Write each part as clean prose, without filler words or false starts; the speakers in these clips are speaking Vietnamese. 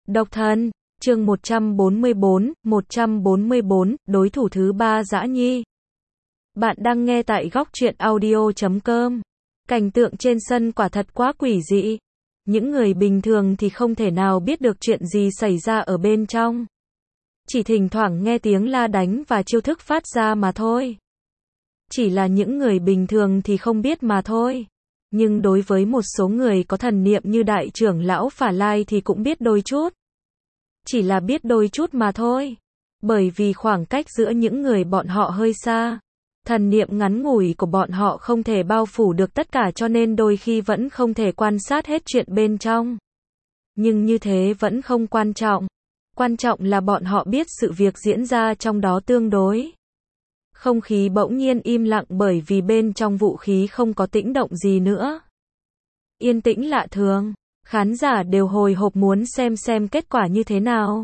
Độc thân, chương 144, đối thủ thứ 3 Dã Nhi. Bạn đang nghe tại góc truyện audio.com. Cảnh tượng trên sân quả thật quá quỷ dị. Những người bình thường thì không thể nào biết được chuyện gì xảy ra ở bên trong. Chỉ thỉnh thoảng nghe tiếng la đánh và chiêu thức phát ra mà thôi. Chỉ là những người bình thường thì không biết mà thôi. Nhưng đối với một số người có thần niệm như đại trưởng lão Phả Lai thì cũng biết đôi chút. Chỉ là biết đôi chút mà thôi. Bởi vì khoảng cách giữa những người bọn họ hơi xa. Thần niệm ngắn ngủi của bọn họ không thể bao phủ được tất cả cho nên đôi khi vẫn không thể quan sát hết chuyện bên trong. Nhưng như thế vẫn không quan trọng. Quan trọng là bọn họ biết sự việc diễn ra trong đó tương đối. Không khí bỗng nhiên im lặng bởi vì bên trong vũ khí không có tĩnh động gì nữa. Yên tĩnh lạ thường. Khán giả đều hồi hộp muốn xem kết quả như thế nào.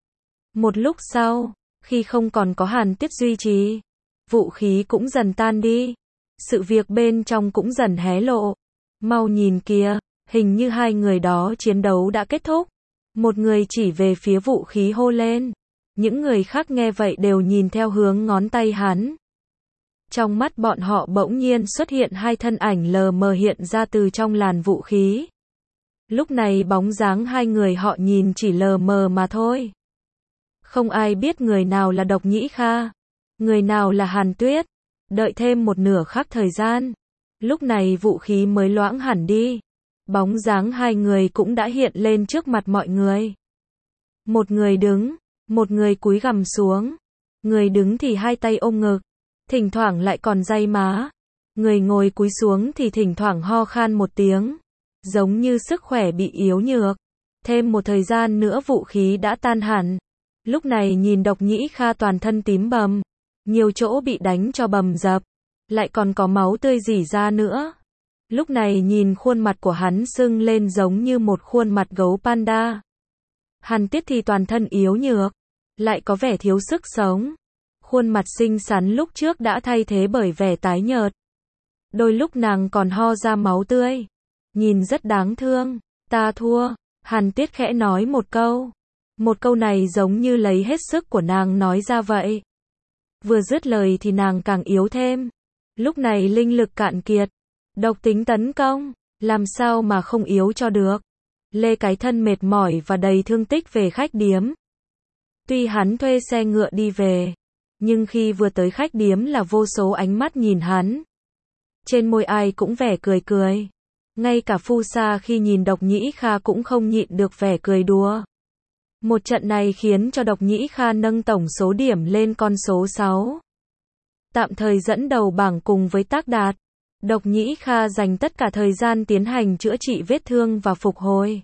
Một lúc sau, khi không còn có Hàn Tuyết duy trì, vũ khí cũng dần tan đi. Sự việc bên trong cũng dần hé lộ. Mau nhìn kìa, hình như hai người đó chiến đấu đã kết thúc. Một người chỉ về phía vũ khí hô lên. Những người khác nghe vậy đều nhìn theo hướng ngón tay hắn. Trong mắt bọn họ bỗng nhiên xuất hiện hai thân ảnh lờ mờ hiện ra từ trong làn vũ khí. Lúc này bóng dáng hai người họ nhìn chỉ lờ mờ mà thôi. Không ai biết người nào là Độc Nhĩ Kha, người nào là Hàn Tuyết. Đợi thêm một nửa khắc thời gian. Lúc này vũ khí mới loãng hẳn đi. Bóng dáng hai người cũng đã hiện lên trước mặt mọi người. Một người đứng, một người cúi gằm xuống. Người đứng thì hai tay ôm ngực, thỉnh thoảng lại còn day má. Người ngồi cúi xuống thì thỉnh thoảng ho khan một tiếng, giống như sức khỏe bị yếu nhược. Thêm một thời gian nữa vũ khí đã tan hẳn. Lúc này nhìn Độc Nhĩ Kha toàn thân tím bầm, nhiều chỗ bị đánh cho bầm dập, lại còn có máu tươi rỉ ra nữa. Lúc này nhìn khuôn mặt của hắn sưng lên giống như một khuôn mặt gấu panda. Hàn Tuyết thì toàn thân yếu nhược, lại có vẻ thiếu sức sống. Khuôn mặt xinh xắn lúc trước đã thay thế bởi vẻ tái nhợt. Đôi lúc nàng còn ho ra máu tươi. Nhìn rất đáng thương. Ta thua. Hàn Tuyết khẽ nói một câu. Một câu này giống như lấy hết sức của nàng nói ra vậy. Vừa dứt lời thì nàng càng yếu thêm. Lúc này linh lực cạn kiệt. Độc tính tấn công. Làm sao mà không yếu cho được. Lê cái thân mệt mỏi và đầy thương tích về khách điếm. Tuy hắn thuê xe ngựa đi về, nhưng khi vừa tới khách điếm là vô số ánh mắt nhìn hắn. Trên môi ai cũng vẻ cười cười. Ngay cả Phu Sa khi nhìn Độc Nhĩ Kha cũng không nhịn được vẻ cười đùa. Một trận này khiến cho Độc Nhĩ Kha nâng tổng số điểm lên con số 6. Tạm thời dẫn đầu bảng cùng với Tác Đạt. Độc Nhĩ Kha dành tất cả thời gian tiến hành chữa trị vết thương và phục hồi.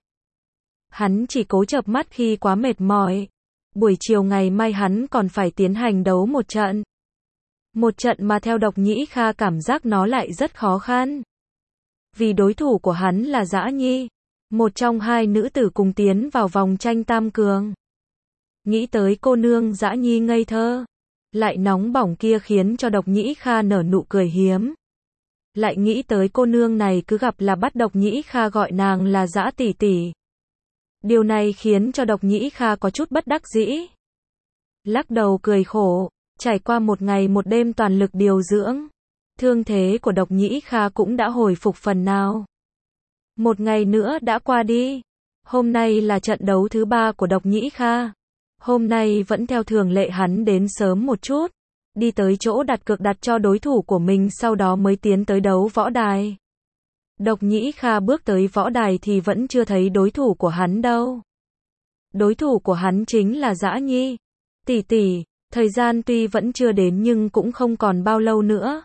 Hắn chỉ cố chợp mắt khi quá mệt mỏi. Buổi chiều ngày mai hắn còn phải tiến hành đấu một trận. Một trận mà theo Độc Nhĩ Kha cảm giác nó lại rất khó khăn. Vì đối thủ của hắn là Dã Nhi, một trong hai nữ tử cùng tiến vào vòng tranh tam cường. Nghĩ tới cô nương Dã Nhi ngây thơ, lại nóng bỏng kia khiến cho Độc Nhĩ Kha nở nụ cười hiếm. Lại nghĩ tới cô nương này cứ gặp là bắt Độc Nhĩ Kha gọi nàng là Dã tỷ tỷ. Điều này khiến cho Độc Nhĩ Kha có chút bất đắc dĩ. Lắc đầu cười khổ, trải qua một ngày một đêm toàn lực điều dưỡng. Thương thế của Độc Nhĩ Kha cũng đã hồi phục phần nào. Một ngày nữa đã qua đi. Hôm nay là trận đấu thứ 3 của Độc Nhĩ Kha. Hôm nay vẫn theo thường lệ hắn đến sớm một chút. Đi tới chỗ đặt cược đặt cho đối thủ của mình sau đó mới tiến tới đấu võ đài. Độc Nhĩ Kha bước tới võ đài thì vẫn chưa thấy đối thủ của hắn đâu. Đối thủ của hắn chính là Dã Nhi. Tỷ tỷ, thời gian tuy vẫn chưa đến nhưng cũng không còn bao lâu nữa.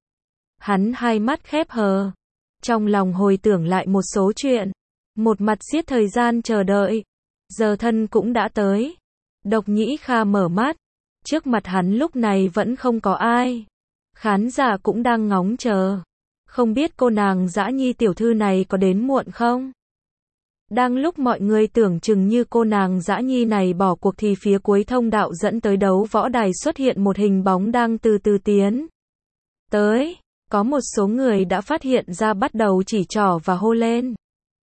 Hắn hai mắt khép hờ. Trong lòng hồi tưởng lại một số chuyện. Một mặt giết thời gian chờ đợi. Giờ thân cũng đã tới. Độc Nhĩ Kha mở mắt. Trước mặt hắn lúc này vẫn không có ai. Khán giả cũng đang ngóng chờ. Không biết cô nàng Dã Nhi tiểu thư này có đến muộn không? Đang lúc mọi người tưởng chừng như cô nàng Dã Nhi này bỏ cuộc thì phía cuối thông đạo dẫn tới đấu võ đài xuất hiện một hình bóng đang từ từ tiến tới. Có một số người đã phát hiện ra bắt đầu chỉ trỏ và hô lên.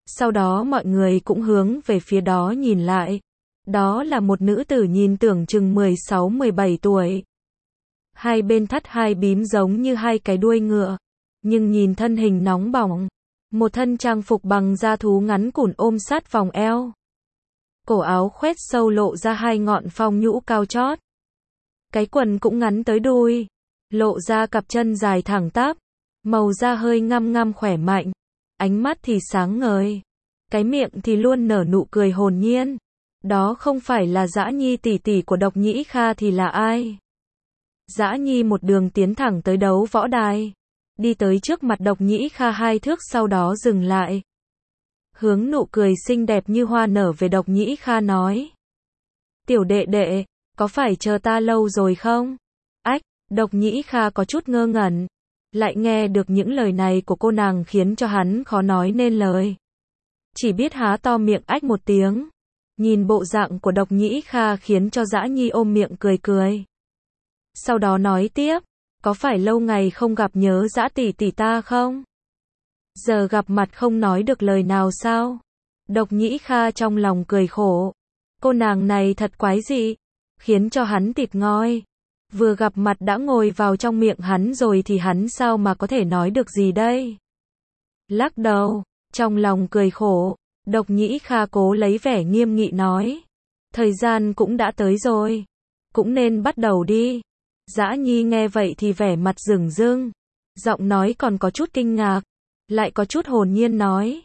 Sau đó mọi người cũng hướng về phía đó nhìn lại. Đó là một nữ tử nhìn tưởng chừng 16-17 tuổi. Hai bên thắt hai bím giống như hai cái đuôi ngựa, nhưng nhìn thân hình nóng bỏng. Một thân trang phục bằng da thú ngắn cùn ôm sát vòng eo. Cổ áo khoét sâu lộ ra hai ngọn phong nhũ cao chót. Cái quần cũng ngắn tới đùi, lộ ra cặp chân dài thẳng tắp. Màu da hơi ngăm ngăm khỏe mạnh, ánh mắt thì sáng ngời. Cái miệng thì luôn nở nụ cười hồn nhiên. Đó không phải là Dã Nhi tỷ tỷ của Độc Nhĩ Kha thì là ai? Dã Nhi một đường tiến thẳng tới đấu võ đài. Đi tới trước mặt Độc Nhĩ Kha 2 thước sau đó dừng lại. Hướng nụ cười xinh đẹp như hoa nở về Độc Nhĩ Kha nói. Tiểu đệ đệ, có phải chờ ta lâu rồi không? Ách, Độc Nhĩ Kha có chút ngơ ngẩn. Lại nghe được những lời này của cô nàng khiến cho hắn khó nói nên lời. Chỉ biết há to miệng ách một tiếng. Nhìn bộ dạng của Độc Nhĩ Kha khiến cho Dã Nhi ôm miệng cười cười. Sau đó nói tiếp, có phải lâu ngày không gặp nhớ Dã tỷ tỷ ta không? Giờ gặp mặt không nói được lời nào sao? Độc Nhĩ Kha trong lòng cười khổ. Cô nàng này thật quái dị, khiến cho hắn tịt ngoi. Vừa gặp mặt đã ngồi vào trong miệng hắn rồi thì hắn sao mà có thể nói được gì đây? Lắc đầu, trong lòng cười khổ, Độc Nhĩ Kha cố lấy vẻ nghiêm nghị nói. Thời gian cũng đã tới rồi, cũng nên bắt đầu đi. Dã Nhi nghe vậy thì vẻ mặt rừng rưng, giọng nói còn có chút kinh ngạc, lại có chút hồn nhiên nói.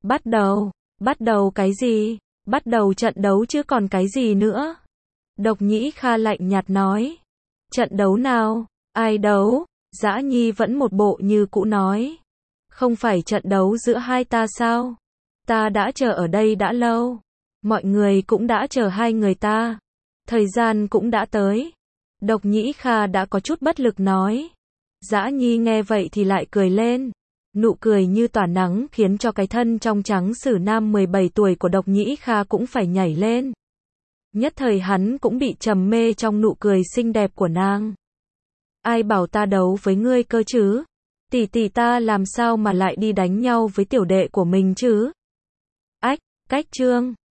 Bắt đầu cái gì? Bắt đầu trận đấu chứ còn cái gì nữa? Độc Nhĩ Kha lạnh nhạt nói. Trận đấu nào? Ai đấu? Dã Nhi vẫn một bộ như cũ nói. Không phải trận đấu giữa hai ta sao? Ta đã chờ ở đây đã lâu. Mọi người cũng đã chờ hai người ta. Thời gian cũng đã tới. Độc Nhĩ Kha đã có chút bất lực nói. Dã Nhi nghe vậy thì lại cười lên. Nụ cười như tỏa nắng khiến cho cái thân trong trắng sử nam 17 tuổi của Độc Nhĩ Kha cũng phải nhảy lên. Nhất thời hắn cũng bị trầm mê trong nụ cười xinh đẹp của nàng. Ai bảo ta đấu với ngươi cơ chứ? Tỷ tỷ ta làm sao mà lại đi đánh nhau với tiểu đệ của mình chứ? Ách, cách chương.